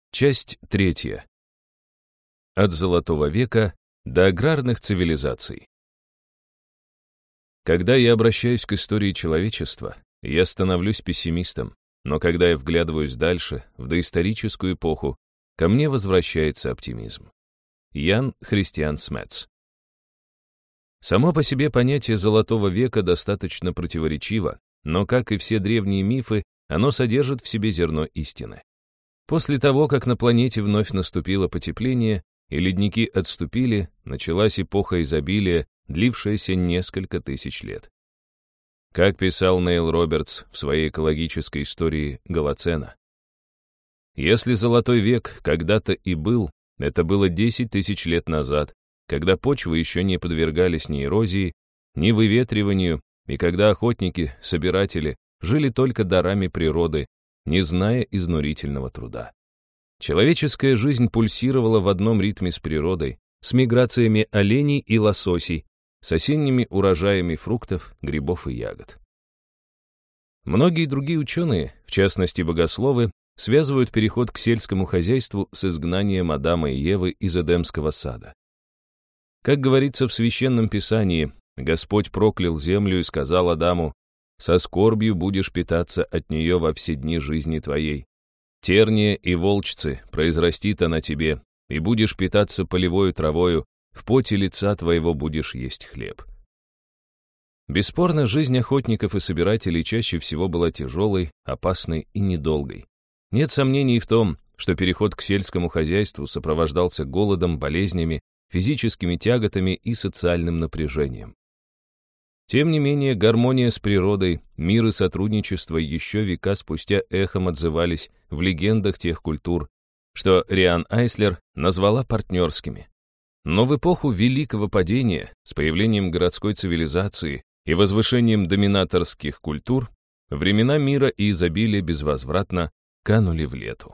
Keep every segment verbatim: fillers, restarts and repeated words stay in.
Часть третья. От Золотого века до аграрных цивилизаций. Когда я обращаюсь к истории человечества, я становлюсь пессимистом, но когда я вглядываюсь дальше, в доисторическую эпоху, ко мне возвращается оптимизм. Ян Христиан Смец. Само по себе понятие Золотого века достаточно противоречиво, но, как и все древние мифы, оно содержит в себе зерно истины. После того, как на планете вновь наступило потепление, и ледники отступили, началась эпоха изобилия, длившаяся несколько тысяч лет. Как писал Нейл Робертс в своей экологической истории Голоцена, если Золотой век когда-то и был, это было десять тысяч лет назад, когда почвы еще не подвергались ни эрозии, ни выветриванию, и когда охотники, собиратели жили только дарами природы, не зная изнурительного труда. Человеческая жизнь пульсировала в одном ритме с природой, с миграциями оленей и лососей, с осенними урожаями фруктов, грибов и ягод. Многие другие ученые, в частности богословы, связывают переход к сельскому хозяйству с изгнанием Адама и Евы из Эдемского сада. Как говорится в Священном Писании, Господь проклял землю и сказал Адаму: «Со скорбью будешь питаться от нее во все дни жизни твоей. Терния и волчцы произрастит она тебе, и будешь питаться полевою травою, в поте лица твоего будешь есть хлеб». Бесспорно, жизнь охотников и собирателей чаще всего была тяжелой, опасной и недолгой. Нет сомнений в том, что переход к сельскому хозяйству сопровождался голодом, болезнями, физическими тяготами и социальным напряжением. Тем не менее, гармония с природой, мир и сотрудничество еще века спустя эхом отзывались в легендах тех культур, что Риан Айслер назвала партнерскими. Но в эпоху Великого падения, с появлением городской цивилизации и возвышением доминаторских культур, времена мира и изобилия безвозвратно канули в лету.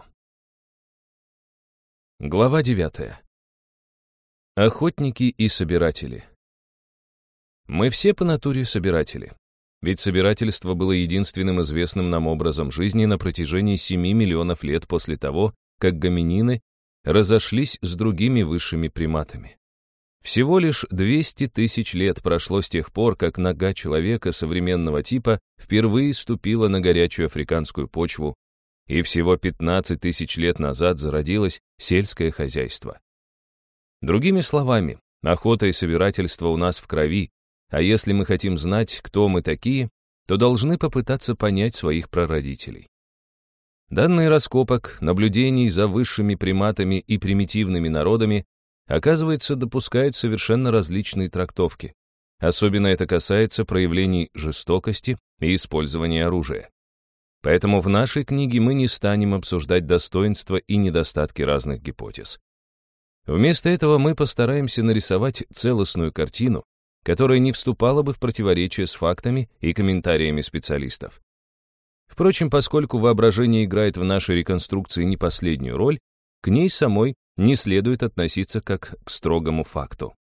Глава девятая. Охотники и собиратели. Мы все по натуре собиратели. Ведь собирательство было единственным известным нам образом жизни на протяжении семи миллионов лет после того, как гоминины разошлись с другими высшими приматами. Всего лишь двести тысяч лет прошло с тех пор, как нога человека современного типа впервые ступила на горячую африканскую почву, и всего пятнадцать тысяч лет назад зародилось сельское хозяйство. Другими словами, охота и собирательство у нас в крови, а если мы хотим знать, кто мы такие, то должны попытаться понять своих прародителей. Данные раскопок, наблюдений за высшими приматами и примитивными народами, оказывается, допускают совершенно различные трактовки. Особенно это касается проявлений жестокости и использования оружия. Поэтому в нашей книге мы не станем обсуждать достоинства и недостатки разных гипотез. Вместо этого мы постараемся нарисовать целостную картину, которая не вступала бы в противоречие с фактами и комментариями специалистов. Впрочем, поскольку воображение играет в нашей реконструкции не последнюю роль, к ней самой не следует относиться как к строгому факту.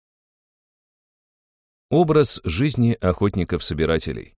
Образ жизни охотников-собирателей.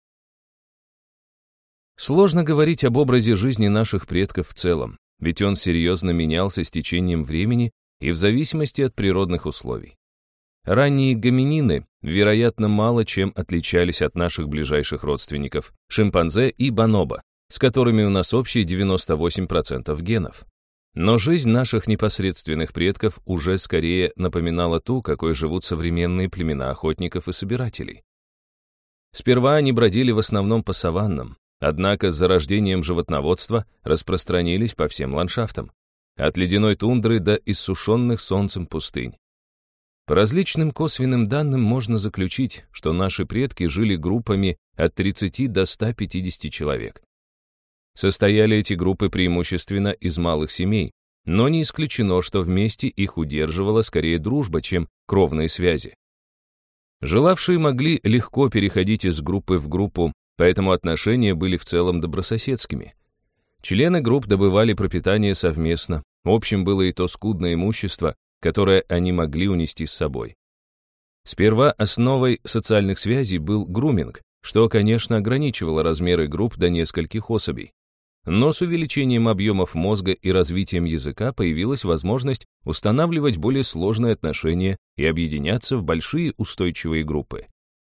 Сложно говорить об образе жизни наших предков в целом, ведь он серьезно менялся с течением времени и в зависимости от природных условий. Ранние гоминины, вероятно, мало чем отличались от наших ближайших родственников – шимпанзе и бонобо, с которыми у нас общие девяносто восемь процентов генов. Но жизнь наших непосредственных предков уже скорее напоминала ту, какой живут современные племена охотников и собирателей. Сперва они бродили в основном по саваннам, однако с зарождением животноводства распространились по всем ландшафтам, от ледяной тундры до иссушенных солнцем пустынь. По различным косвенным данным можно заключить, что наши предки жили группами от тридцати до ста пятидесяти человек. Состояли эти группы преимущественно из малых семей, но не исключено, что вместе их удерживала скорее дружба, чем кровные связи. Желавшие могли легко переходить из группы в группу, поэтому отношения были в целом добрососедскими. Члены групп добывали пропитание совместно, общим было и то скудное имущество, которое они могли унести с собой. Сперва основой социальных связей был груминг, что, конечно, ограничивало размеры групп до нескольких особей. но с увеличением объемов мозга и развитием языка появилась возможность устанавливать более сложные отношения и объединяться в большие устойчивые группы.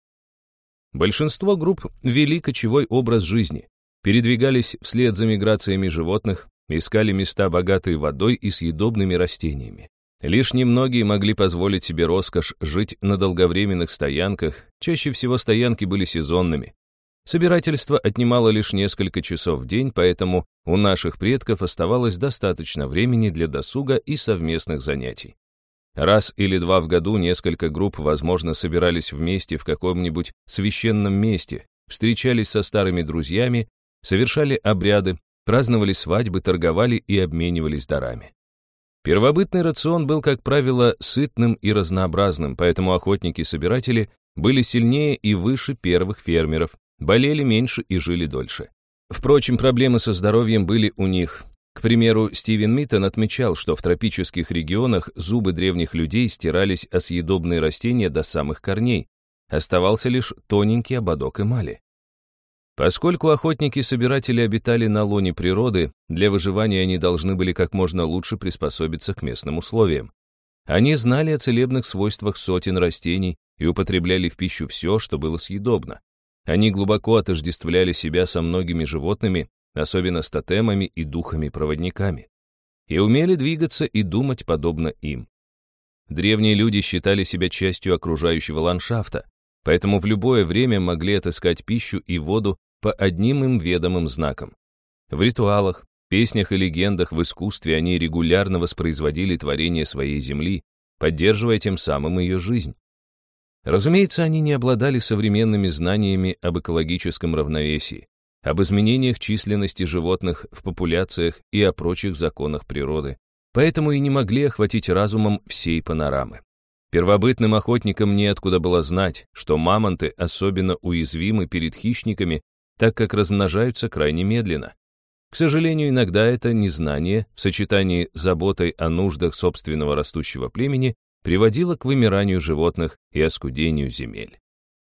Большинство групп вели кочевой образ жизни, передвигались вслед за миграциями животных, искали места, богатые водой и съедобными растениями. Лишь немногие могли позволить себе роскошь жить на долговременных стоянках, чаще всего стоянки были сезонными. Собирательство отнимало лишь несколько часов в день, поэтому у наших предков оставалось достаточно времени для досуга и совместных занятий. Раз или два в году несколько групп, возможно, собирались вместе в каком-нибудь священном месте, встречались со старыми друзьями, совершали обряды, праздновали свадьбы, торговали и обменивались дарами. Первобытный рацион был, как правило, сытным и разнообразным, поэтому охотники-собиратели были сильнее и выше первых фермеров, болели меньше и жили дольше. Впрочем, проблемы со здоровьем были у них. К примеру, Стивен Миттон отмечал, что в тропических регионах зубы древних людей стирались о съедобные растения до самых корней, оставался лишь тоненький ободок эмали. Поскольку охотники-собиратели обитали на лоне природы, для выживания они должны были как можно лучше приспособиться к местным условиям. Они знали о целебных свойствах сотен растений и употребляли в пищу все, что было съедобно. Они глубоко отождествляли себя со многими животными, особенно с тотемами и духами-проводниками, и умели двигаться и думать подобно им. Древние люди считали себя частью окружающего ландшафта, поэтому в любое время могли отыскать пищу и воду по одним им ведомым знакам. В ритуалах, песнях и легендах, в искусстве они регулярно воспроизводили творение своей земли, поддерживая тем самым ее жизнь. Разумеется, они не обладали современными знаниями об экологическом равновесии, об изменениях численности животных в популяциях и о прочих законах природы, поэтому и не могли охватить разумом всей панорамы. Первобытным охотникам неоткуда было знать, что мамонты особенно уязвимы перед хищниками, так как размножаются крайне медленно. К сожалению, иногда это незнание в сочетании с заботой о нуждах собственного растущего племени приводило к вымиранию животных и оскудению земель.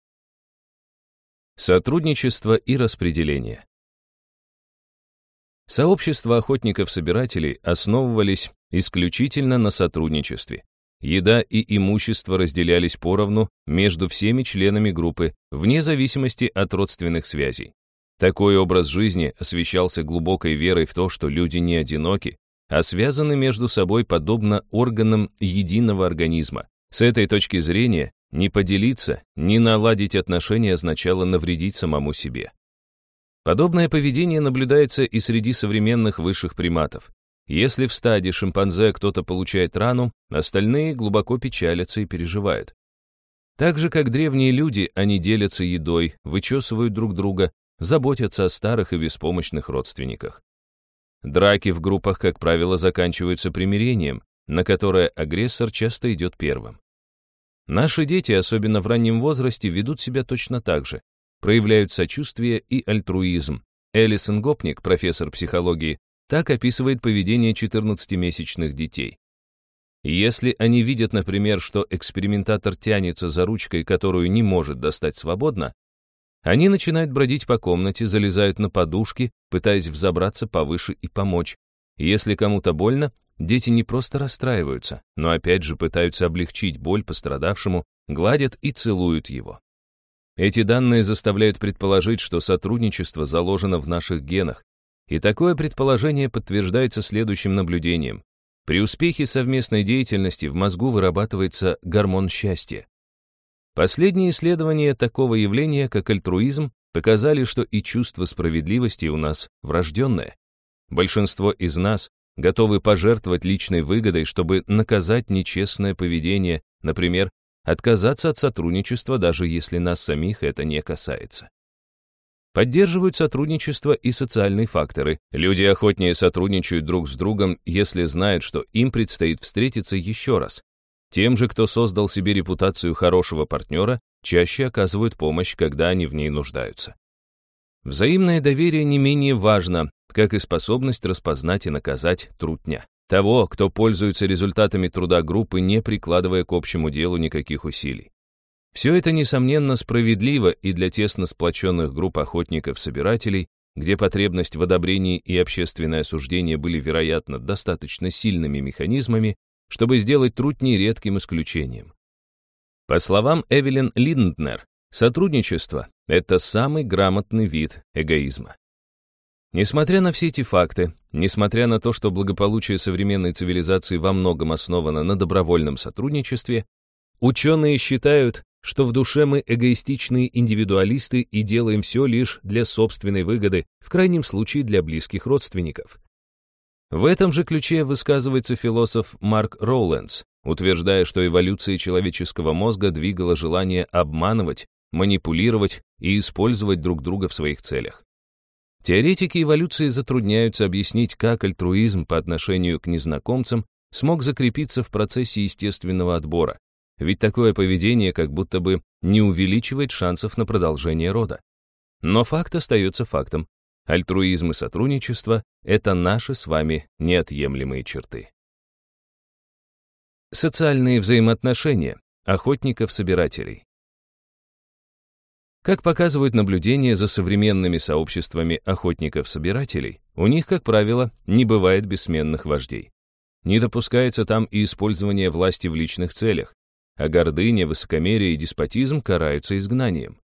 Сотрудничество и распределение. Сообщества охотников-собирателей основывались исключительно на сотрудничестве. Еда и имущество разделялись поровну между всеми членами группы, вне зависимости от родственных связей. Такой образ жизни освещался глубокой верой в то, что люди не одиноки, а связаны между собой подобно органам единого организма. С этой точки зрения не поделиться, не наладить отношения означало навредить самому себе. Подобное поведение наблюдается и среди современных высших приматов. Если в стаде шимпанзе кто-то получает рану, остальные глубоко печалятся и переживают. Так же, как древние люди, они делятся едой, вычесывают друг друга, заботятся о старых и беспомощных родственниках. Драки в группах, как правило, заканчиваются примирением, на которое агрессор часто идет первым. Наши дети, особенно в раннем возрасте, ведут себя точно так же, проявляют сочувствие и альтруизм. Элисон Гопник, профессор психологии, так описывает поведение четырнадцатимесячных детей. Если они видят, например, что экспериментатор тянется за ручкой, которую не может достать свободно, они начинают бродить по комнате, залезают на подушки, пытаясь взобраться повыше и помочь. Если кому-то больно, дети не просто расстраиваются, но опять же пытаются облегчить боль пострадавшему, гладят и целуют его. Эти данные заставляют предположить, что сотрудничество заложено в наших генах, и такое предположение подтверждается следующим наблюдением. При успехе совместной деятельности в мозгу вырабатывается гормон счастья. Последние исследования такого явления, как альтруизм, показали, что и чувство справедливости у нас врожденное. Большинство из нас готовы пожертвовать личной выгодой, чтобы наказать нечестное поведение, например, отказаться от сотрудничества, даже если нас самих это не касается. Поддерживают сотрудничество и социальные факторы. Люди охотнее сотрудничают друг с другом, если знают, что им предстоит встретиться еще раз. Тем же, кто создал себе репутацию хорошего партнера, чаще оказывают помощь, когда они в ней нуждаются. Взаимное доверие не менее важно, как и способность распознать и наказать трутня. Того, кто пользуется результатами труда группы, не прикладывая к общему делу никаких усилий. Все это, несомненно, справедливо и для тесно сплоченных групп охотников-собирателей, где потребность в одобрении и общественное осуждение были, вероятно, достаточно сильными механизмами, чтобы сделать труд нередким исключением. По словам Эвелин Линднер, сотрудничество — это самый грамотный вид эгоизма. Несмотря на все эти факты, несмотря на то, что благополучие современной цивилизации во многом основано на добровольном сотрудничестве, ученые считают, что в душе мы эгоистичные индивидуалисты и делаем все лишь для собственной выгоды, в крайнем случае для близких родственников. В этом же ключе высказывается философ Марк Роулендс, утверждая, что эволюция человеческого мозга двигала желание обманывать, манипулировать и использовать друг друга в своих целях. Теоретики эволюции затрудняются объяснить, как альтруизм по отношению к незнакомцам смог закрепиться в процессе естественного отбора, ведь такое поведение как будто бы не увеличивает шансов на продолжение рода. Но факт остается фактом. Альтруизм и сотрудничество — это наши с вами неотъемлемые черты. Социальные взаимоотношения охотников-собирателей. Как показывают наблюдения за современными сообществами охотников-собирателей, у них, как правило, не бывает бессменных вождей. Не допускается там и использование власти в личных целях, а гордыня, высокомерие и деспотизм караются изгнанием.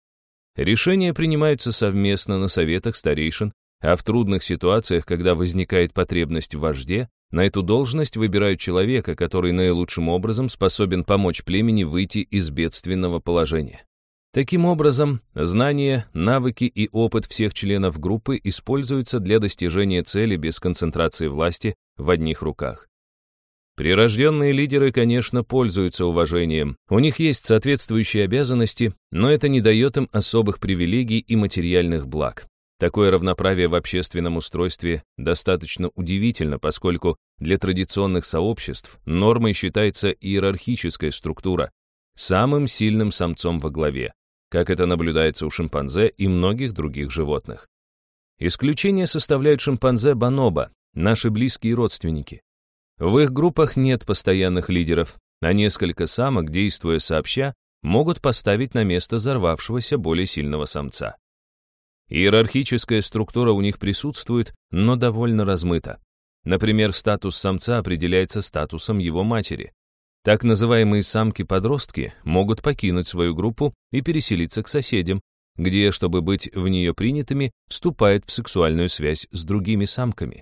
Решения принимаются совместно на советах старейшин, а в трудных ситуациях, когда возникает потребность в вожде, на эту должность выбирают человека, который наилучшим образом способен помочь племени выйти из бедственного положения. Таким образом, знания, навыки и опыт всех членов группы используются для достижения цели без концентрации власти в одних руках. Прирожденные лидеры, конечно, пользуются уважением, у них есть соответствующие обязанности, но это не дает им особых привилегий и материальных благ. Такое равноправие в общественном устройстве достаточно удивительно, поскольку для традиционных сообществ нормой считается иерархическая структура, самым сильным самцом во главе, как это наблюдается у шимпанзе и многих других животных. Исключение составляют шимпанзе бонобо, наши близкие родственники. В их группах нет постоянных лидеров, а несколько самок, действуя сообща, могут поставить на место взорвавшегося более сильного самца. Иерархическая структура у них присутствует, но довольно размыта. Например, статус самца определяется статусом его матери. Так называемые самки-подростки могут покинуть свою группу и переселиться к соседям, где, чтобы быть в нее принятыми, вступают в сексуальную связь с другими самками.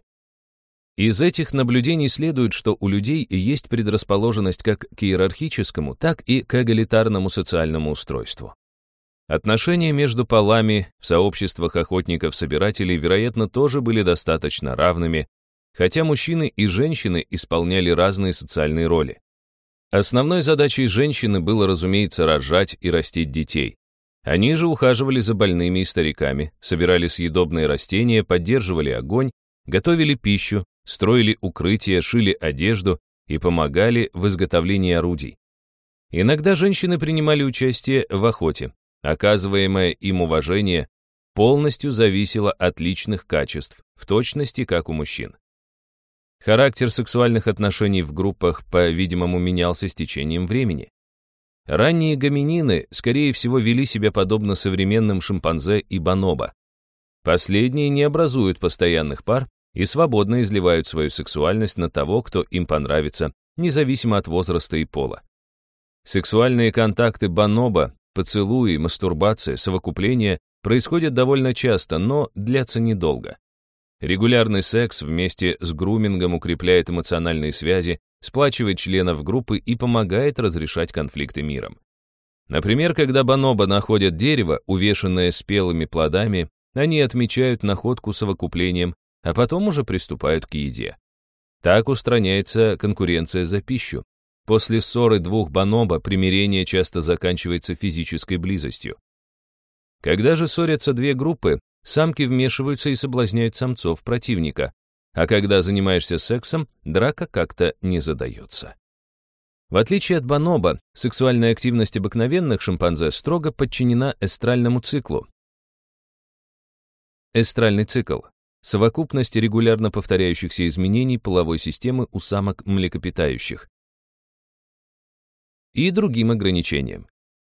Из этих наблюдений следует, что у людей есть предрасположенность как к иерархическому, так и к эгалитарному социальному устройству. Отношения между полами в сообществах охотников-собирателей, вероятно, тоже были достаточно равными, хотя мужчины и женщины исполняли разные социальные роли. Основной задачей женщины было, разумеется, рожать и растить детей. Они же ухаживали за больными и стариками, собирали съедобные растения, поддерживали огонь, готовили пищу, строили укрытия, шили одежду и помогали в изготовлении орудий. Иногда женщины принимали участие в охоте. Оказываемое им уважение полностью зависело от личных качеств, в точности как у мужчин. Характер сексуальных отношений в группах, по-видимому, менялся с течением времени. Ранние гоминины, скорее всего, вели себя подобно современным шимпанзе и бонобо. Последние не образуют постоянных пар и свободно изливают свою сексуальность на того, кто им понравится, независимо от возраста и пола. Сексуальные контакты бонобо, поцелуи, мастурбация, совокупление происходят довольно часто, но длятся недолго. Регулярный секс вместе с грумингом укрепляет эмоциональные связи, сплачивает членов группы и помогает разрешать конфликты миром. Например, когда бонобо находят дерево, увешанное спелыми плодами, они отмечают находку совокуплением, а потом уже приступают к еде. Так устраняется конкуренция за пищу. После ссоры двух бонобо примирение часто заканчивается физической близостью. Когда же ссорятся две группы, самки вмешиваются и соблазняют самцов противника, а когда занимаешься сексом, драка как-то не задается. В отличие от бонобо, сексуальная активность обыкновенных шимпанзе строго подчинена эстральному циклу. Эстральный цикл — совокупность регулярно повторяющихся изменений половой системы у самок млекопитающих и другим ограничениям.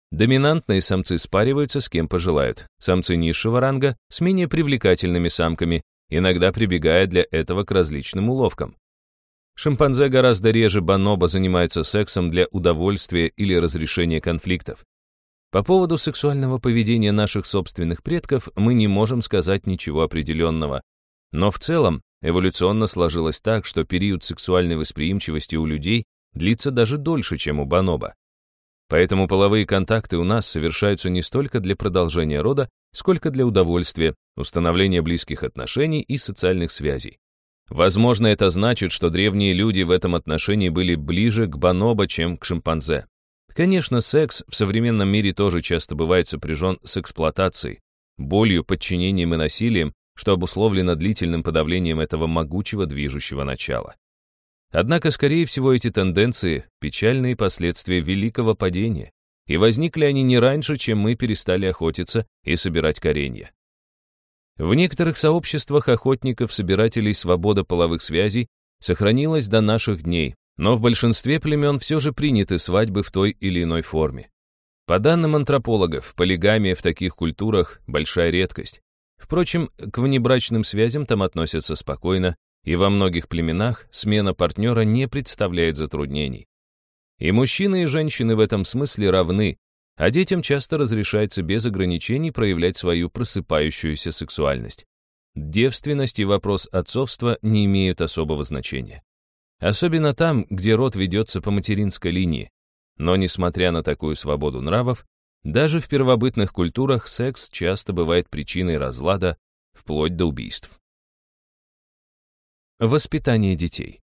Доминантные самцы спариваются с кем пожелают, самцы низшего ранга с менее привлекательными самками, иногда прибегая для этого к различным уловкам. Шимпанзе гораздо реже бонобо занимаются сексом для удовольствия или разрешения конфликтов. По поводу сексуального поведения наших собственных предков мы не можем сказать ничего определенного, но в целом эволюционно сложилось так, что период сексуальной восприимчивости у людей длится даже дольше, чем у бонобо. Поэтому половые контакты у нас совершаются не столько для продолжения рода, сколько для удовольствия, установления близких отношений и социальных связей. Возможно, это значит, что древние люди в этом отношении были ближе к бонобо, чем к шимпанзе. Конечно, секс в современном мире тоже часто бывает сопряжен с эксплуатацией, болью, подчинением и насилием, что обусловлено длительным подавлением этого могучего движущего начала. Однако, скорее всего, эти тенденции – печальные последствия великого падения, и возникли они не раньше, чем мы перестали охотиться и собирать коренья. В некоторых сообществах охотников-собирателей свобода половых связей сохранилась до наших дней, но в большинстве племен все же приняты свадьбы в той или иной форме. По данным антропологов, полигамия в таких культурах – большая редкость. Впрочем, к внебрачным связям там относятся спокойно, и во многих племенах смена партнера не представляет затруднений. И мужчины, и женщины в этом смысле равны, а детям часто разрешается без ограничений проявлять свою просыпающуюся сексуальность. Девственность и вопрос отцовства не имеют особого значения. Особенно там, где род ведется по материнской линии. Но, несмотря на такую свободу нравов, даже в первобытных культурах секс часто бывает причиной разлада, вплоть до убийств. Воспитание детей.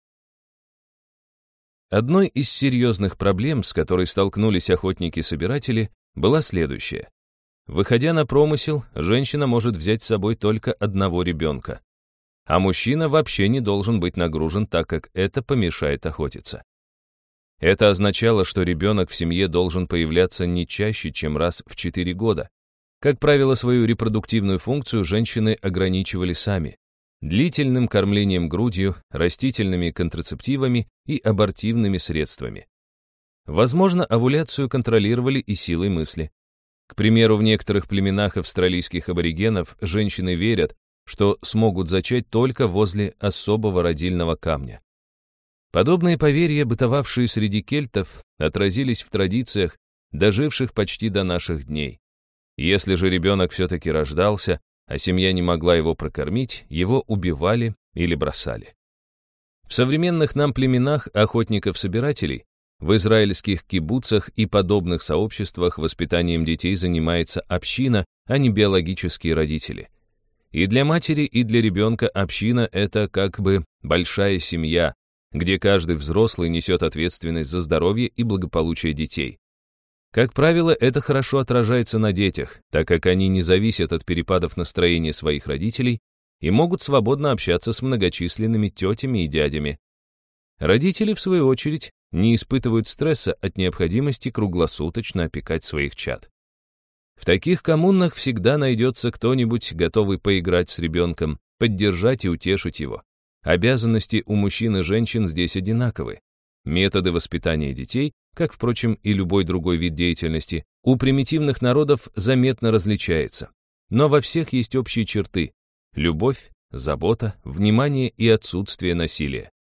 Одной из серьезных проблем, с которой столкнулись охотники-собиратели, была следующая. Выходя на промысел, женщина может взять с собой только одного ребенка, а мужчина вообще не должен быть нагружен, так как это помешает охотиться. Это означало, что ребенок в семье должен появляться не чаще, чем раз в четыре года. Как правило, свою репродуктивную функцию женщины ограничивали сами. Длительным кормлением грудью, растительными контрацептивами и абортивными средствами. Возможно, овуляцию контролировали и силой мысли. К примеру, в некоторых племенах австралийских аборигенов женщины верят, что смогут зачать только возле особого родильного камня. Подобные поверья, бытовавшие среди кельтов, отразились в традициях, доживших почти до наших дней. Если же ребенок все-таки рождался, а семья не могла его прокормить, его убивали или бросали. В современных нам племенах охотников-собирателей, в израильских кибуцах и подобных сообществах воспитанием детей занимается община, а не биологические родители. И для матери, и для ребенка община — это как бы большая семья, где каждый взрослый несет ответственность за здоровье и благополучие детей. Как правило, это хорошо отражается на детях, так как они не зависят от перепадов настроения своих родителей и могут свободно общаться с многочисленными тетями и дядями. Родители, в свою очередь, не испытывают стресса от необходимости круглосуточно опекать своих чад. В таких коммунах всегда найдется кто-нибудь, готовый поиграть с ребенком, поддержать и утешить его. Обязанности у мужчин и женщин здесь одинаковы. Методы воспитания детей, как, впрочем, и любой другой вид деятельности, у примитивных народов заметно различается. Но во всех есть общие черты – любовь, забота, внимание и отсутствие насилия.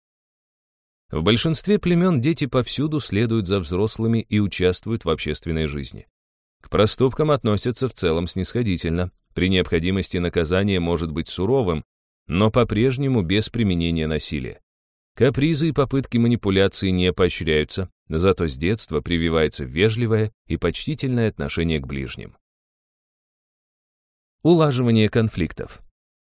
В большинстве племен дети повсюду следуют за взрослыми и участвуют в общественной жизни. К проступкам относятся в целом снисходительно. При необходимости наказание может быть суровым, но по-прежнему без применения насилия. Капризы и попытки манипуляции не поощряются, зато с детства прививается вежливое и почтительное отношение к ближним. Улаживание конфликтов.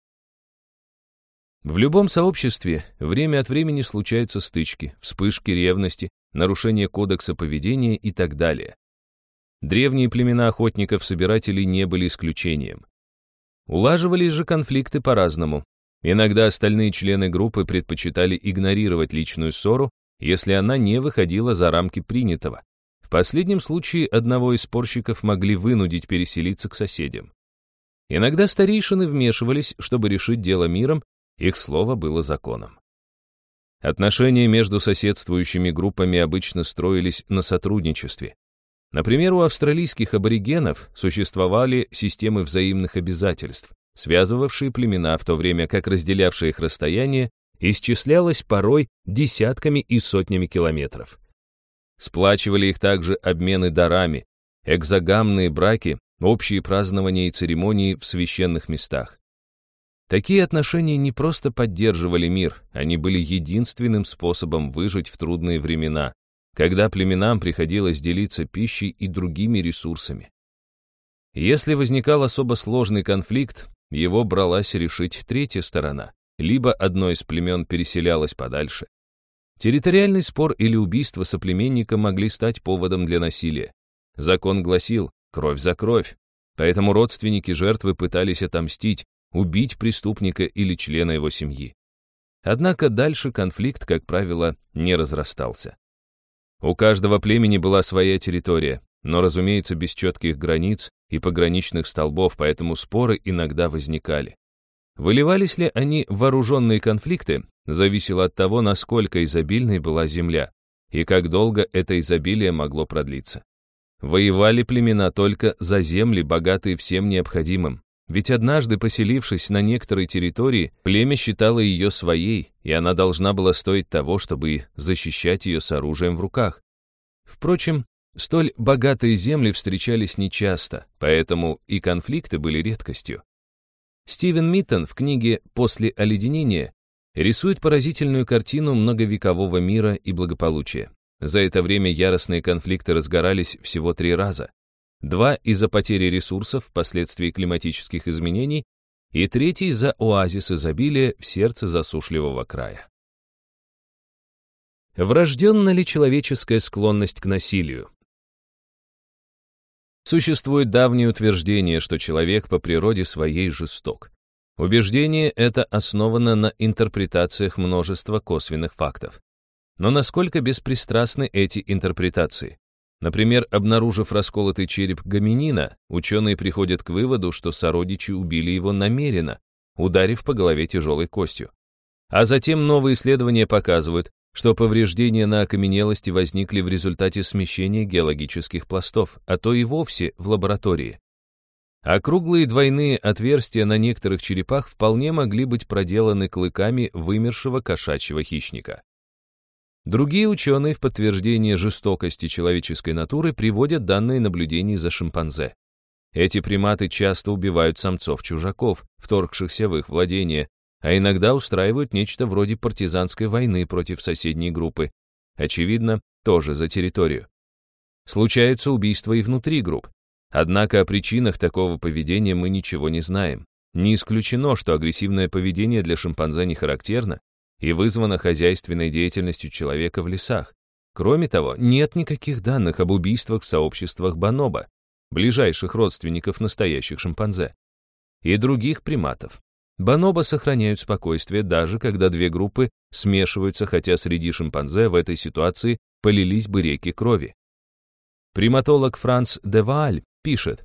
В любом сообществе время от времени случаются стычки, вспышки ревности, нарушение кодекса поведения и так далее. Древние племена охотников-собирателей не были исключением. Улаживались же конфликты по-разному. Иногда остальные члены группы предпочитали игнорировать личную ссору, если она не выходила за рамки принятого. В последнем случае одного из спорщиков могли вынудить переселиться к соседям. Иногда старейшины вмешивались, чтобы решить дело миром, их слово было законом. Отношения между соседствующими группами обычно строились на сотрудничестве. Например, у австралийских аборигенов существовали системы взаимных обязательств, связывавшие племена, в то время как разделявшее их расстояние исчислялось порой десятками и сотнями километров. Сплачивали их также обмены дарами, экзогамные браки, общие празднования и церемонии в священных местах. Такие отношения не просто поддерживали мир, они были единственным способом выжить в трудные времена, когда племенам приходилось делиться пищей и другими ресурсами. Если возникал особо сложный конфликт, его бралась решить третья сторона, либо одно из племен переселялось подальше. Территориальный спор или убийство соплеменника могли стать поводом для насилия. Закон гласил «кровь за кровь», поэтому родственники жертвы пытались отомстить, убить преступника или члена его семьи. Однако дальше конфликт, как правило, не разрастался. У каждого племени была своя территория, но, разумеется, без четких границ и пограничных столбов, поэтому споры иногда возникали. Выливались ли они в вооруженные конфликты, зависело от того, насколько изобильной была земля и как долго это изобилие могло продлиться. Воевали племена только за земли, богатые всем необходимым, ведь однажды, поселившись на некоторой территории, племя считало ее своей, и она должна была стоить того, чтобы защищать ее с оружием в руках. Впрочем, столь богатые земли встречались нечасто, поэтому и конфликты были редкостью. Стивен Миттон в книге «После оледенения» рисует поразительную картину многовекового мира и благополучия. За это время яростные конфликты разгорались всего три раза. Два из-за потери ресурсов впоследствии климатических изменений и третий за оазис изобилия в сердце засушливого края. Врожденна ли человеческая склонность к насилию? Существует давнее утверждение, что человек по природе своей жесток. Убеждение это основано на интерпретациях множества косвенных фактов. Но насколько беспристрастны эти интерпретации? Например, обнаружив расколотый череп гоминина, ученые приходят к выводу, что сородичи убили его намеренно, ударив по голове тяжелой костью. А затем новые исследования показывают, что повреждения на окаменелости возникли в результате смещения геологических пластов, а то и вовсе в лаборатории. Округлые двойные отверстия на некоторых черепах вполне могли быть проделаны клыками вымершего кошачьего хищника. Другие ученые в подтверждение жестокости человеческой натуры приводят данные наблюдений за шимпанзе. Эти приматы часто убивают самцов-чужаков, вторгшихся в их владение, а иногда устраивают нечто вроде партизанской войны против соседней группы, очевидно, тоже за территорию. Случаются убийства и внутри групп. Однако о причинах такого поведения мы ничего не знаем. Не исключено, что агрессивное поведение для шимпанзе не характерно и вызвано хозяйственной деятельностью человека в лесах. Кроме того, нет никаких данных об убийствах в сообществах бонобо, ближайших родственников настоящих шимпанзе, и других приматов. Бонобо сохраняют спокойствие, даже когда две группы смешиваются, хотя среди шимпанзе в этой ситуации полились бы реки крови. Приматолог Франц де Вааль пишет: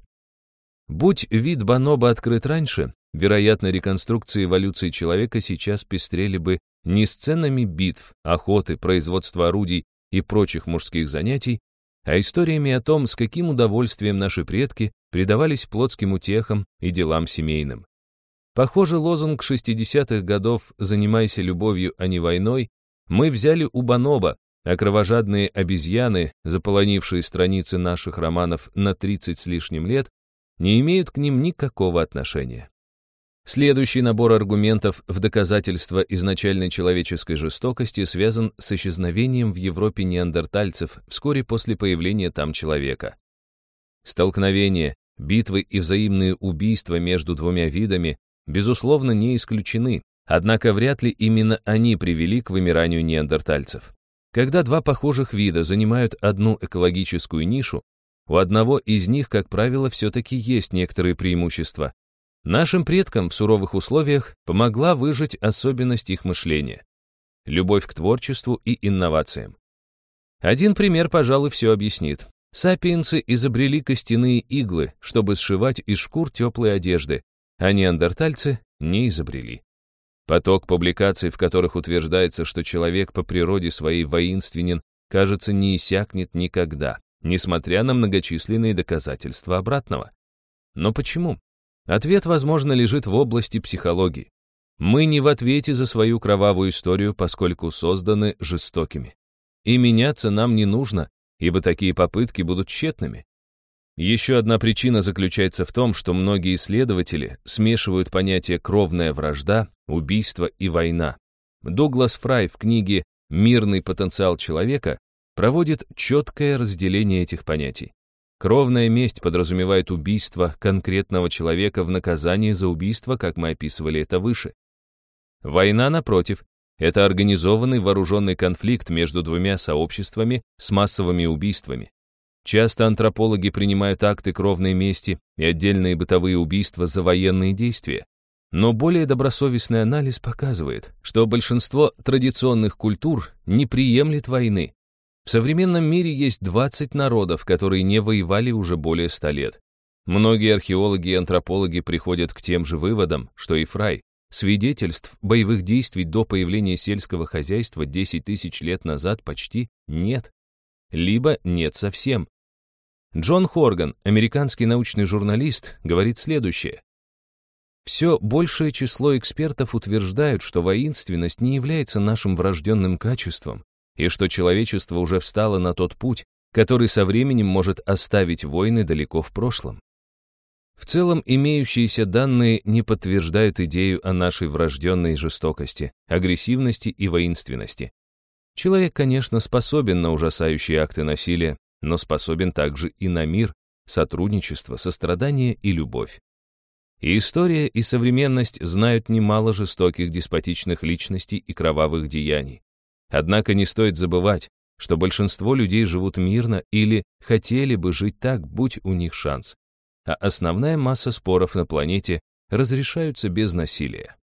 «Будь вид бонобо открыт раньше, вероятно, реконструкции эволюции человека сейчас пестрели бы не сценами битв, охоты, производства орудий и прочих мужских занятий, а историями о том, с каким удовольствием наши предки предавались плотским утехам и делам семейным. Похоже, лозунг шестидесятых годов «Занимайся любовью, а не войной» мы взяли у бонобо, а кровожадные обезьяны, заполонившие страницы наших романов на тридцать с лишним лет, не имеют к ним никакого отношения». Следующий набор аргументов в доказательство изначальной человеческой жестокости связан с исчезновением в Европе неандертальцев вскоре после появления там человека. Столкновения, битвы и взаимные убийства между двумя видами, безусловно, не исключены, однако вряд ли именно они привели к вымиранию неандертальцев. Когда два похожих вида занимают одну экологическую нишу, у одного из них, как правило, все-таки есть некоторые преимущества. Нашим предкам в суровых условиях помогла выжить особенность их мышления — любовь к творчеству и инновациям. Один пример, пожалуй, все объяснит. Сапиенсы изобрели костяные иглы, чтобы сшивать из шкур теплые одежды, а неандертальцы не изобрели. Поток публикаций, в которых утверждается, что человек по природе своей воинственен, кажется, не иссякнет никогда. несмотря на многочисленные доказательства обратного. Но почему? Ответ, возможно, лежит в области психологии. Мы не в ответе за свою кровавую историю, поскольку созданы жестокими. И меняться нам не нужно, ибо такие попытки будут тщетными. Еще одна причина заключается в том, что многие исследователи смешивают понятия кровная вражда, убийство и война. Дуглас Фрай в книге «Мирный потенциал человека» проводит четкое разделение этих понятий. Кровная месть подразумевает убийство конкретного человека в наказание за убийство, как мы описывали это выше. Война, напротив, это организованный вооруженный конфликт между двумя сообществами с массовыми убийствами. Часто антропологи принимают акты кровной мести и отдельные бытовые убийства за военные действия. Но более добросовестный анализ показывает, что большинство традиционных культур не приемлет войны. В современном мире есть двадцать народов, которые не воевали уже более ста лет. Многие археологи и антропологи приходят к тем же выводам, что и Фрай. Свидетельств боевых действий до появления сельского хозяйства десять тысяч лет назад почти нет. Либо нет совсем. Джон Хорган, американский научный журналист, говорит следующее. Все большее число экспертов утверждают, что воинственность не является нашим врожденным качеством, и что человечество уже встало на тот путь, который со временем может оставить войны далеко в прошлом. В целом, имеющиеся данные не подтверждают идею о нашей врожденной жестокости, агрессивности и воинственности. Человек, конечно, способен на ужасающие акты насилия, но способен также и на мир, сотрудничество, сострадание и любовь. И история, и современность знают немало жестоких деспотичных личностей и кровавых деяний. Однако не стоит забывать, что большинство людей живут мирно или хотели бы жить так, будь у них шанс. А основная масса споров на планете разрешаются без насилия.